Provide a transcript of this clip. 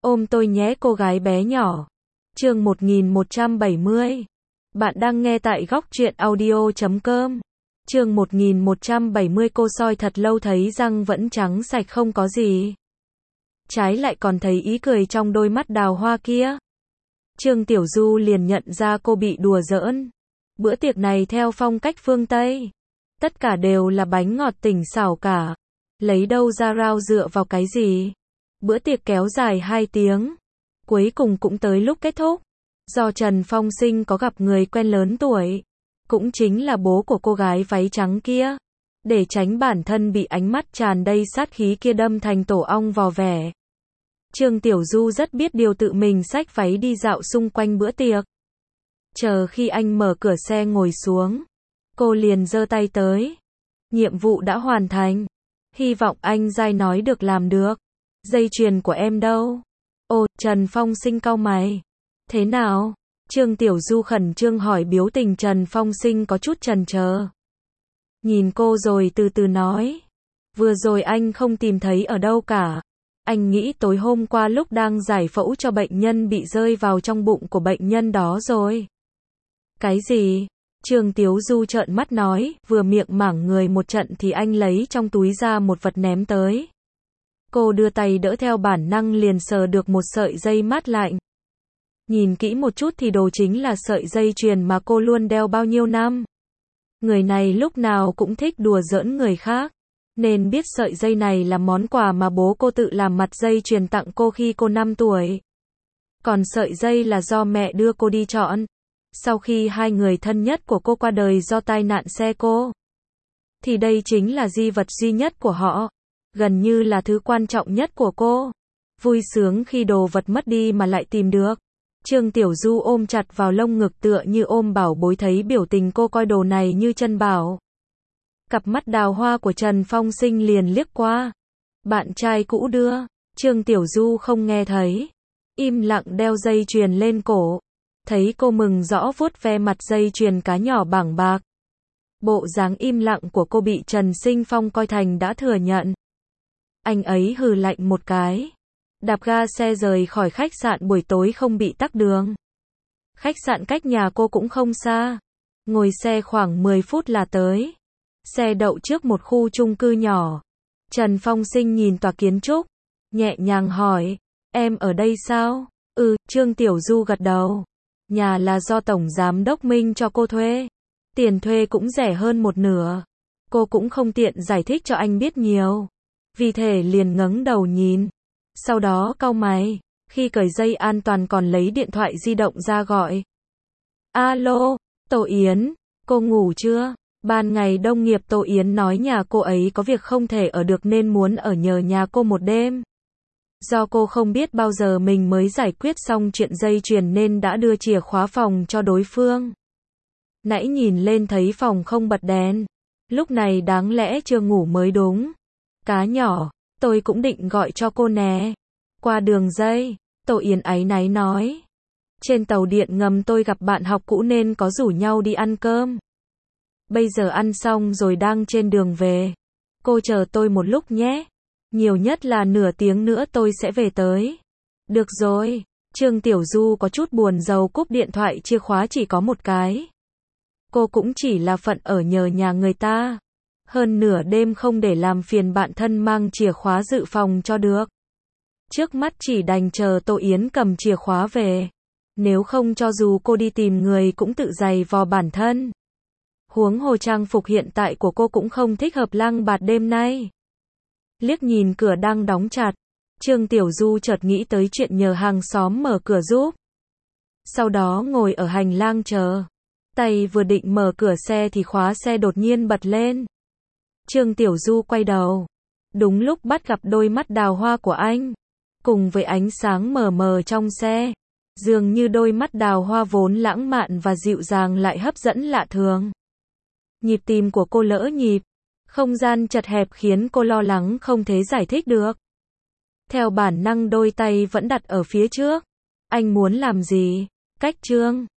Ôm tôi nhé cô gái bé nhỏ. Chương 1170. Bạn đang nghe tại góc truyện audio.com. Chương 1170 cô soi thật lâu thấy răng vẫn trắng sạch không có gì. Trái lại còn thấy ý cười trong đôi mắt đào hoa kia. Trương Tiểu Du liền nhận ra cô bị đùa giỡn. Bữa tiệc này theo phong cách phương Tây. Tất cả đều là bánh ngọt tỉnh xảo cả. Lấy đâu ra rau dựa vào cái gì? Bữa tiệc kéo dài 2 tiếng. Cuối cùng cũng tới lúc kết thúc. Do Trần Phong Sinh có gặp người quen lớn tuổi. Cũng chính là bố của cô gái váy trắng kia. Để tránh bản thân bị ánh mắt tràn đầy sát khí kia đâm thành tổ ong vò vẽ. Trương Tiểu Du rất biết điều tự mình xách váy đi dạo xung quanh bữa tiệc. Chờ khi anh mở cửa xe ngồi xuống. Cô liền giơ tay tới. Nhiệm vụ đã hoàn thành. Hy vọng anh dai nói được làm được. Dây chuyền của em đâu? Ồ, Trần Phong Sinh cau mày. Thế nào? Trương Tiểu Du khẩn trương hỏi biểu tình Trần Phong Sinh có chút chần chờ. Nhìn cô rồi từ từ nói. Vừa rồi anh không tìm thấy ở đâu cả. Anh nghĩ tối hôm qua lúc đang giải phẫu cho bệnh nhân bị rơi vào trong bụng của bệnh nhân đó rồi. Cái gì? Trương Tiểu Du trợn mắt nói, vừa miệng mảng người một trận thì anh lấy trong túi ra một vật ném tới. Cô đưa tay đỡ theo bản năng liền sờ được một sợi dây mát lạnh. Nhìn kỹ một chút thì đồ chính là sợi dây chuyền mà cô luôn đeo bao nhiêu năm. Người này lúc nào cũng thích đùa giỡn người khác. Nên biết sợi dây này là món quà mà bố cô tự làm mặt dây chuyền tặng cô khi cô 5 tuổi. Còn sợi dây là do mẹ đưa cô đi chọn. Sau khi hai người thân nhất của cô qua đời do tai nạn xe cô. Thì đây chính là di vật duy nhất của họ. Gần như là thứ quan trọng nhất của cô. Vui sướng khi đồ vật mất đi mà lại tìm được. Trương Tiểu Du ôm chặt vào lông ngực tựa như ôm bảo bối thấy biểu tình cô coi đồ này như chân bảo. Cặp mắt đào hoa của Trần Phong Sinh liền liếc qua. Bạn trai cũ đưa. Trương Tiểu Du không nghe thấy. Im lặng đeo dây chuyền lên cổ. Thấy cô mừng rõ vuốt ve mặt dây chuyền cá nhỏ bảng bạc. Bộ dáng im lặng của cô bị Trần Sinh Phong coi thành đã thừa nhận. Anh ấy hừ lạnh một cái. Đạp ga xe rời khỏi khách sạn buổi tối không bị tắc đường. Khách sạn cách nhà cô cũng không xa. Ngồi xe khoảng 10 phút là tới. Xe đậu trước một khu chung cư nhỏ. Trần Phong Sinh nhìn tòa kiến trúc. Nhẹ nhàng hỏi. Em ở đây sao? Trương Tiểu Du gật đầu. Nhà là do Tổng Giám Đốc Minh cho cô thuê. Tiền thuê cũng rẻ hơn một nửa. Cô cũng không tiện giải thích cho anh biết nhiều. Vì thế liền ngẩng đầu nhìn. Sau đó cau mày. Khi cởi dây an toàn còn lấy điện thoại di động ra gọi. Alo, Tô Yến, cô ngủ chưa? Ban ngày đồng nghiệp Tô Yến nói nhà cô ấy có việc không thể ở được nên muốn ở nhờ nhà cô một đêm. Do cô không biết bao giờ mình mới giải quyết xong chuyện dây chuyền nên đã đưa chìa khóa phòng cho đối phương. Nãy nhìn lên thấy phòng không bật đèn. Lúc này đáng lẽ chưa ngủ mới đúng. Cá nhỏ, tôi cũng định gọi cho cô nè. Qua đường dây, Tô Yến áy náy nói. Trên tàu điện ngầm tôi gặp bạn học cũ nên có rủ nhau đi ăn cơm. Bây giờ ăn xong rồi đang trên đường về. Cô chờ tôi một lúc nhé. Nhiều nhất là nửa tiếng nữa tôi sẽ về tới. Được rồi. Trương Tiểu Du có chút buồn rầu cúp điện thoại chìa khóa chỉ có một cái. Cô cũng chỉ là phận ở nhờ nhà người ta. Hơn nửa đêm không để làm phiền bạn thân mang chìa khóa dự phòng cho được. Trước mắt chỉ đành chờ Tô Yến cầm chìa khóa về. Nếu không cho dù cô đi tìm người cũng tự giày vò bản thân. Huống hồ trang phục hiện tại của cô cũng không thích hợp lang bạt đêm nay. Liếc nhìn cửa đang đóng chặt. Trương Tiểu Du chợt nghĩ tới chuyện nhờ hàng xóm mở cửa giúp. Sau đó ngồi ở hành lang chờ. Tay vừa định mở cửa xe thì khóa xe đột nhiên bật lên. Trương Tiểu Du quay đầu. Đúng lúc bắt gặp đôi mắt đào hoa của anh. Cùng với ánh sáng mờ mờ trong xe. Dường như đôi mắt đào hoa vốn lãng mạn và dịu dàng lại hấp dẫn lạ thường. Nhịp tim của cô lỡ nhịp. Không gian chật hẹp khiến cô lo lắng không thể giải thích được. Theo bản năng đôi tay vẫn đặt ở phía trước. Anh muốn làm gì? Cách Trương